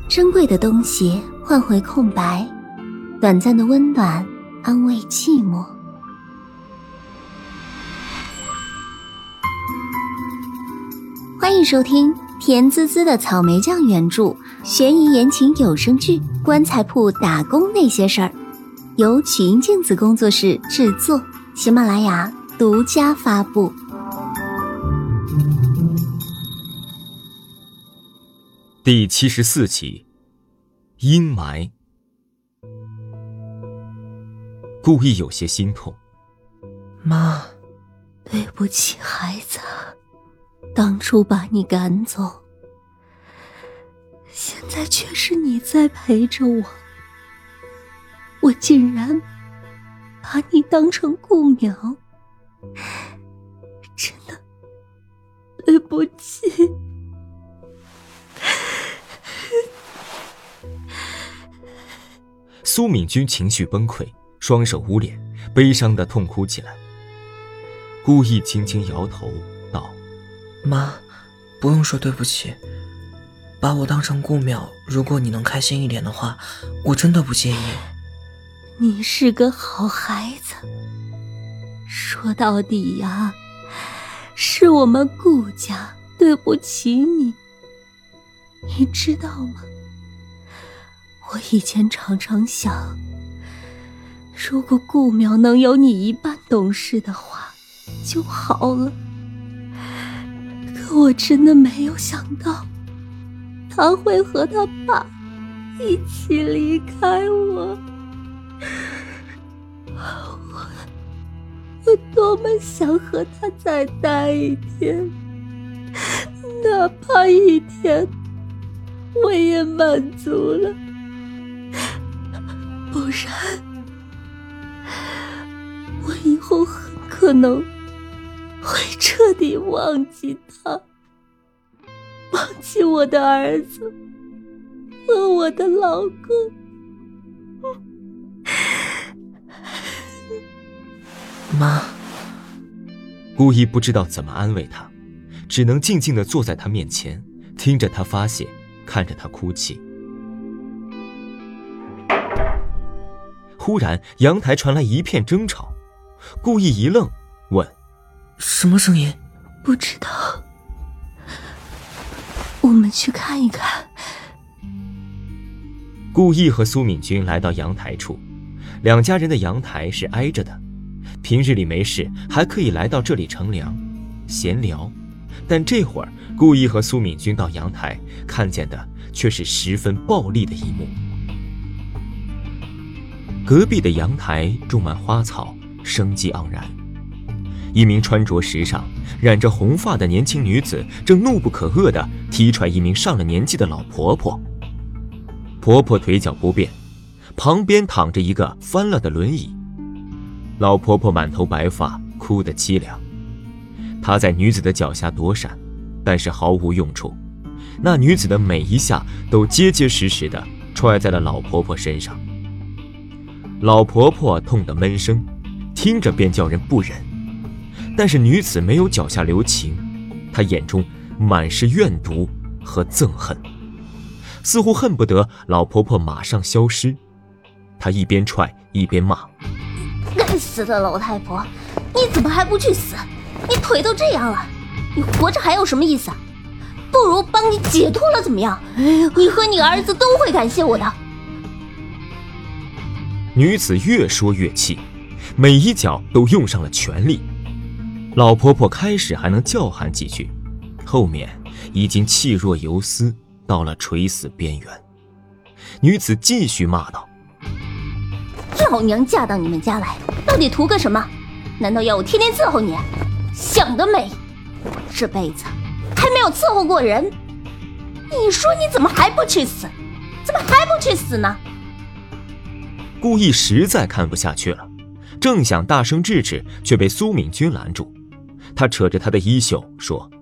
珍贵的东西换回空白，短暂的温暖安慰寂寞。欢迎收听甜滋滋的草莓酱原著悬疑言情有声剧《棺材铺打工那些事儿》，由曲音镜子工作室制作，喜马拉雅独家发布。 第74集，阴霾。顾意有些心痛。 妈， 对不起孩子，当初把你赶走，现在却是你在陪着我，我竟然把你当成顾苗，真的对不起。 苏敏君情绪崩溃，双手捂脸，悲伤地痛哭起来。顾意轻轻摇头道： 妈，不用说对不起，把我当成顾淼，如果你能开心一点的话，我真的不介意。 你是个好孩子，说到底呀，是我们顾家对不起你，你知道吗？我以前常常想，如果顾淼能有你一半懂事的话就好了，可我真的没有想到他会和他爸一起离开我。我多么想和他再待一天，哪怕一天我也满足了，不然我以后很可能会彻底忘记他，忘记我的儿子和我的老公。 妈， 顾意不知道怎么安慰他，只能静静地坐在他面前，听着他发泄，看着他哭泣。忽然阳台传来一片争吵，顾意一愣，问： 什么声音？ 不知道，我们去看一看。 顾意和苏敏君来到阳台处，两家人的阳台是挨着的，平日里没事还可以来到这里乘凉闲聊，但这会儿顾意和苏敏君到阳台看见的却是十分暴力的一幕。隔壁的阳台种满花草，生机盎然。一名穿着时尚、染着红发的年轻女子正怒不可遏地踢踹一名上了年纪的老婆婆。婆婆腿脚不便，旁边躺着一个翻了的轮椅。老婆婆满头白发，哭得凄凉。她在女子的脚下躲闪，但是毫无用处。那女子的每一下都结结实实地踹在了老婆婆身上。老婆婆痛得闷声，听着便叫人不忍。但是女子没有脚下留情，她眼中满是怨毒和憎恨，似乎恨不得老婆婆马上消失。她一边踹一边骂： 该死的老太婆，你怎么还不去死？你腿都这样了，你活着还有什么意思啊？不如帮你解脱了怎么样？你和你儿子都会感谢我的。 女子越说越气，每一脚都用上了全力。老婆婆开始还能叫喊几句，后面已经气若游丝，到了垂死边缘。女子继续骂道： 老娘嫁到你们家来，到底图个什么？难道要我天天伺候你？想得美！我这辈子还没有伺候过人。你说你怎么还不去死？怎么还不去死呢？ 顾意实在看不下去了，正想大声制止，却被苏敏君拦住。他扯着他的衣袖说：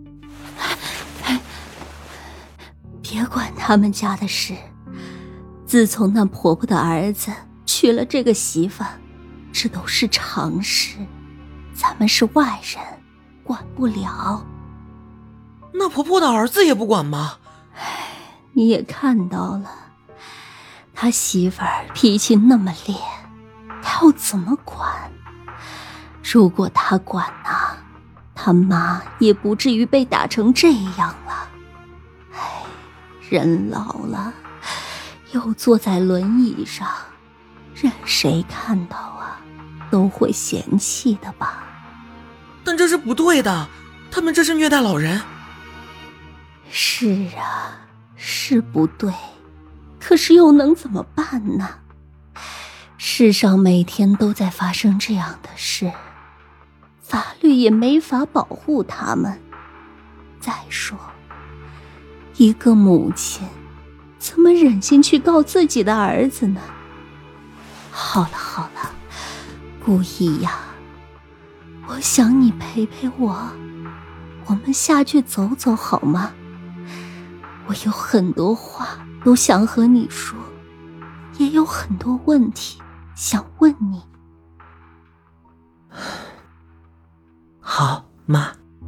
别管他们家的事，自从那婆婆的儿子娶了这个媳妇，这都是常事，咱们是外人，管不了。 那婆婆的儿子也不管吗？ 你也看到了，他媳妇儿脾气那么烈，他要怎么管？如果他管啊，他妈也不至于被打成这样了。唉，人老了，又坐在轮椅上，任谁看到啊，都会嫌弃的吧？ 但这是不对的，他们这是虐待老人。 是啊，是不对，可是又能怎么办呢？世上每天都在发生这样的事，法律也没法保护他们。再说，一个母亲怎么忍心去告自己的儿子呢？好了好了，顾意呀，我想你陪陪我，我们下去走走好吗？我有很多话都想和你说，也有很多问题想问你。 好，妈。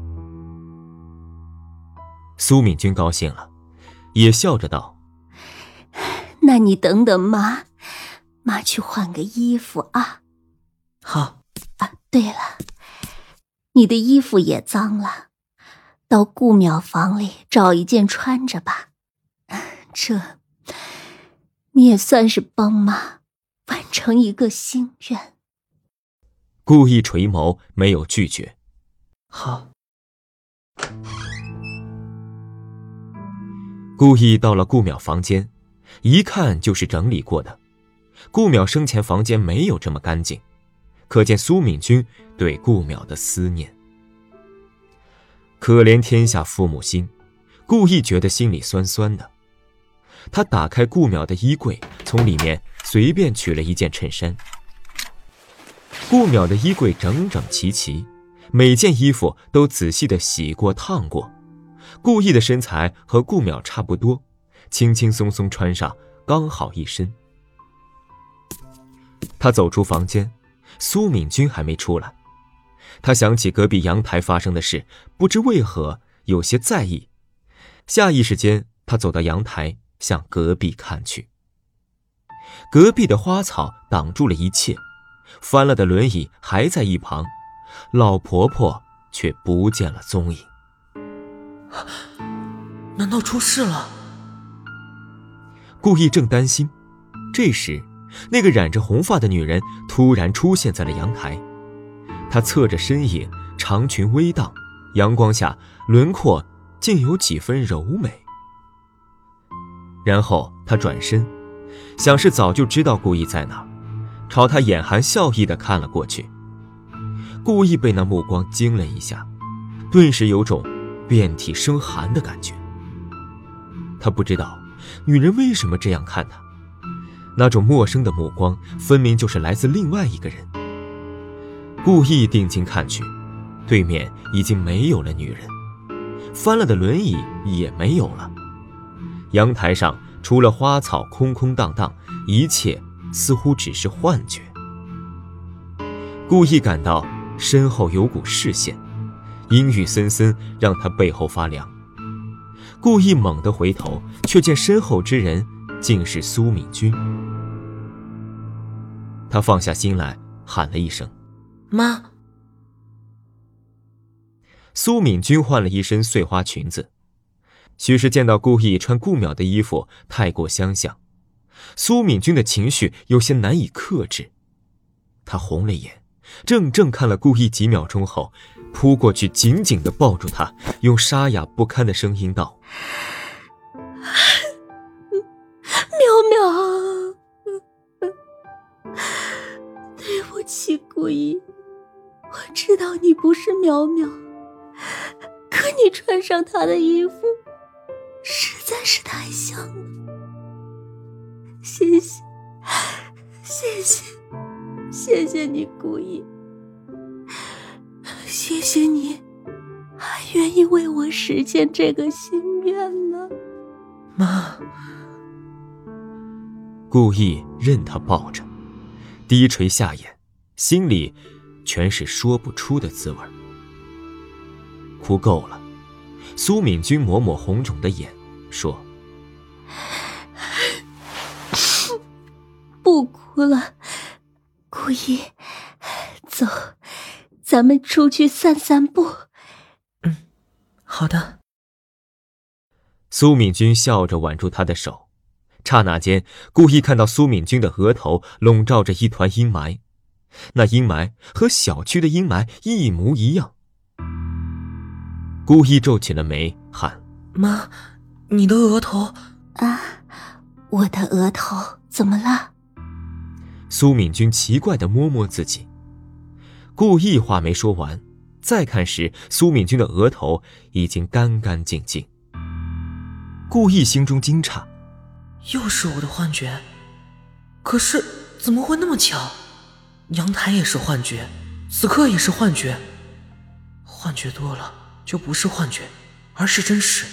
苏敏君高兴了，也笑着道： 那你等等妈，妈去换个衣服啊。 好。 啊，对了，你的衣服也脏了，到顾淼房里找一件穿着吧。这你也算是帮妈完成一个心愿。 顾意垂眸，没有拒绝。 好。 顾意到了顾淼房间，一看就是整理过的。顾淼生前房间没有这么干净，可见苏敏君对顾淼的思念。可怜天下父母心，顾意觉得心里酸酸的。他打开顾淼的衣柜，从里面随便取了一件衬衫。顾淼的衣柜整整齐齐，每件衣服都仔细地洗过烫过。顾意的身材和顾淼差不多，轻轻松松穿上，刚好一身。他走出房间，苏敏君还没出来。他想起隔壁阳台发生的事，不知为何有些在意。下意识间，他走到阳台，向隔壁看去。隔壁的花草挡住了一切，翻了的轮椅还在一旁，老婆婆却不见了踪影。 难道出事了？ 顾意正担心，这时那个染着红发的女人突然出现在了阳台。她侧着身影，长裙微荡，阳光下轮廓竟有几分柔美。然后她转身，想是早就知道顾意在哪儿，朝她眼含笑意地看了过去。顾意被那目光惊了一下，顿时有种遍体生寒的感觉。他不知道女人为什么这样看他，那种陌生的目光分明就是来自另外一个人。顾意定睛看去，对面已经没有了女人，翻了的轮椅也没有了，阳台上除了花草空空荡荡，一切似乎只是幻觉。顾意感到身后有股视线，阴郁森森，让他背后发凉。顾意猛地回头，却见身后之人竟是苏敏君。他放下心来，喊了一声： 妈。 苏敏君换了一身碎花裙子，许是见到顾意穿顾淼的衣服太过相像，苏敏君的情绪有些难以克制。她红了眼，怔怔看了顾意几秒钟后，扑过去紧紧地抱住他，用沙哑不堪的声音道： 淼淼，对不起顾意，我知道你不是淼淼，可你穿上她的衣服实在是太像了。谢谢谢谢谢谢你顾意，谢谢你还愿意为我实现这个心愿呢。 妈。 顾意任他抱着，低垂下眼，心里全是说不出的滋味。哭够了，苏敏君抹抹红肿的眼，说： 不哭了。顾一，走，咱们出去散散步。 好的。 苏敏君笑着挽住他的手，刹那间，顾意看到苏敏君的额头笼罩着一团阴霾，那阴霾和小区的阴霾一模一样。顾意皱起了眉，喊： 妈，你的额头啊，我的额头怎么了？ 苏敏君奇怪地摸摸自己。顾意话没说完，再看时，苏敏君的额头已经干干净净。顾意心中惊诧， 又是我的幻觉，可是怎么会那么巧？阳台也是幻觉，此刻也是幻觉，幻觉多了就不是幻觉，而是真实。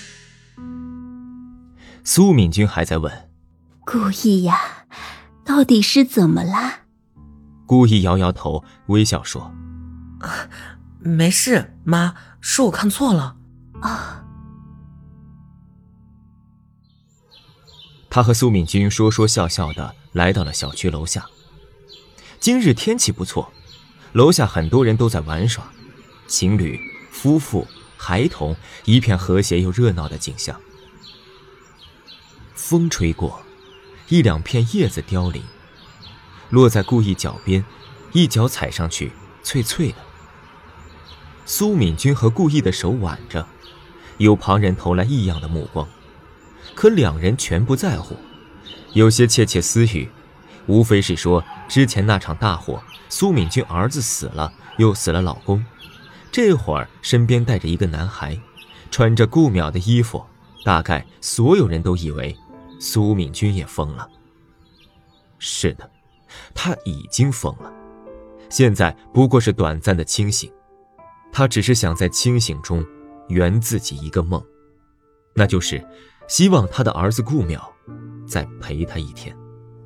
苏敏君还在问： 顾意呀，到底是怎么啦？ 顾意摇摇头，微笑说： 没事，妈，是我看错了。 他和苏敏君说说笑笑的来到了小区楼下。今日天气不错，楼下很多人都在玩耍，情侣、夫妇、孩童，一片和谐又热闹的景象。风吹过，一两片叶子凋零，落在顾意脚边，一脚踩上去，脆脆的。苏敏君和顾意的手挽着，有旁人投来异样的目光，可两人全不在乎，有些窃窃私语，无非是说之前那场大火，苏敏君儿子死了，又死了老公，这会儿身边带着一个男孩，穿着顾淼的衣服，大概所有人都以为苏敏君也疯了。是的，他已经疯了，现在不过是短暂的清醒，他只是想在清醒中圆自己一个梦，那就是希望他的儿子顾淼再陪他一天。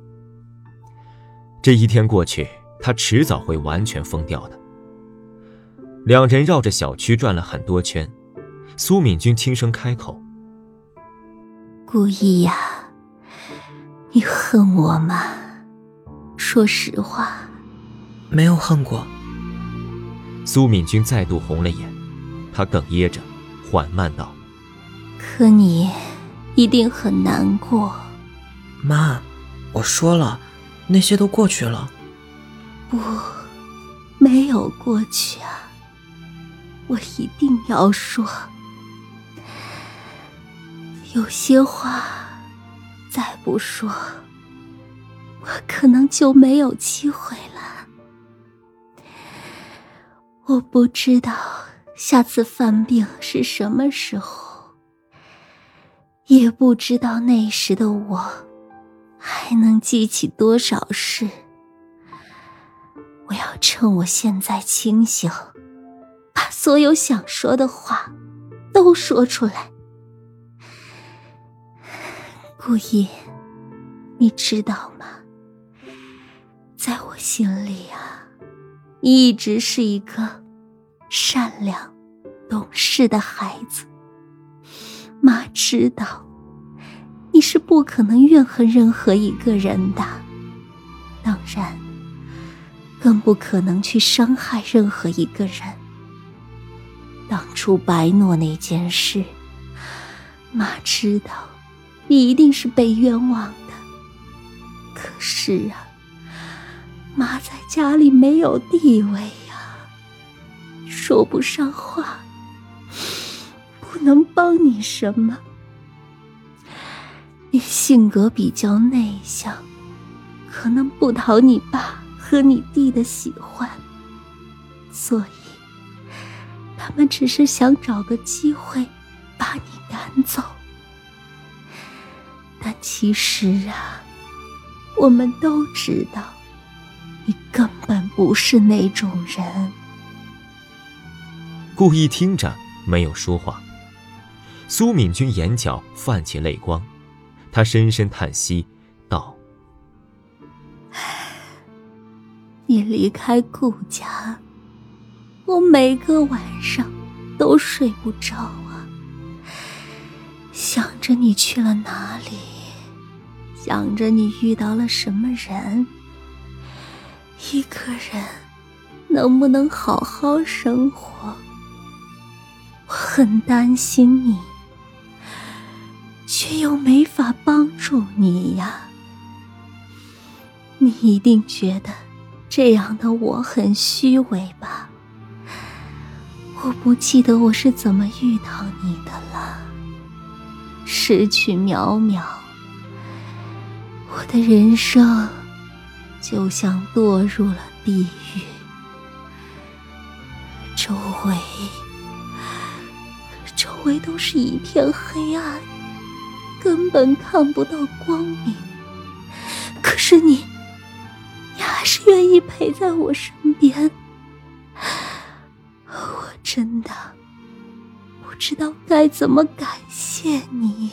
这一天过去，他迟早会完全疯掉的。两人绕着小区转了很多圈，苏敏君轻声开口： 顾意呀，你恨我吗？说实话。 没有恨过。 苏敏君再度红了眼，她哽咽着缓慢道： 可你一定很难过。 妈，我说了，那些都过去了。 不，没有过去啊，我一定要说。有些话再不说，我可能就没有机会了。我不知道下次犯病是什么时候，也不知道那时的我还能记起多少事。我要趁我现在清醒，把所有想说的话都说出来。顾意，你知道吗？在我心里啊，你一直是一个善良、懂事的孩子。妈知道，你是不可能怨恨任何一个人的，当然，更不可能去伤害任何一个人。当初白诺那件事，妈知道，你一定是被冤枉的。可是啊，妈在家里没有地位呀，说不上话，不能帮你什么。你性格比较内向，可能不讨你爸和你弟的喜欢，所以他们只是想找个机会把你赶走。但其实啊，我们都知道，你根本不是那种人。 顾意听着没有说话。苏敏君眼角泛起泪光，她深深叹息道： 你离开顾家，我每个晚上都睡不着啊，想着你去了哪里， 想着你遇到了什么人，一个人能不能好好生活。我很担心你，却又没法帮助你呀。你一定觉得这样的我很虚伪吧？我不记得我是怎么遇到你的了，失去渺渺，我的人生就像堕入了地狱，周围都是一片黑暗，根本看不到光明。可是你还是愿意陪在我身边，我真的不知道该怎么感谢你。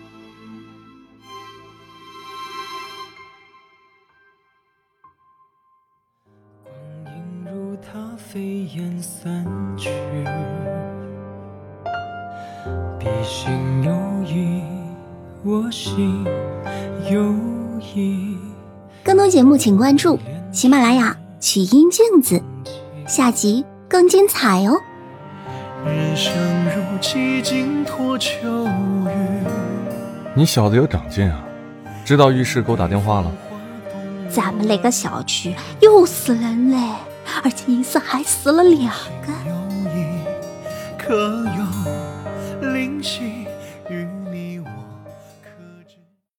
光阴如它飞燕散去，笔心有意，我心有意。 更多节目请关注喜马拉雅曲音镜子，下集更精彩哦。 人生如几经脱秋雨。 你小子有长进啊，知道浴室给我打电话了。 咱们那个小区又死人嘞，而且一次还死了2个。 可有灵犀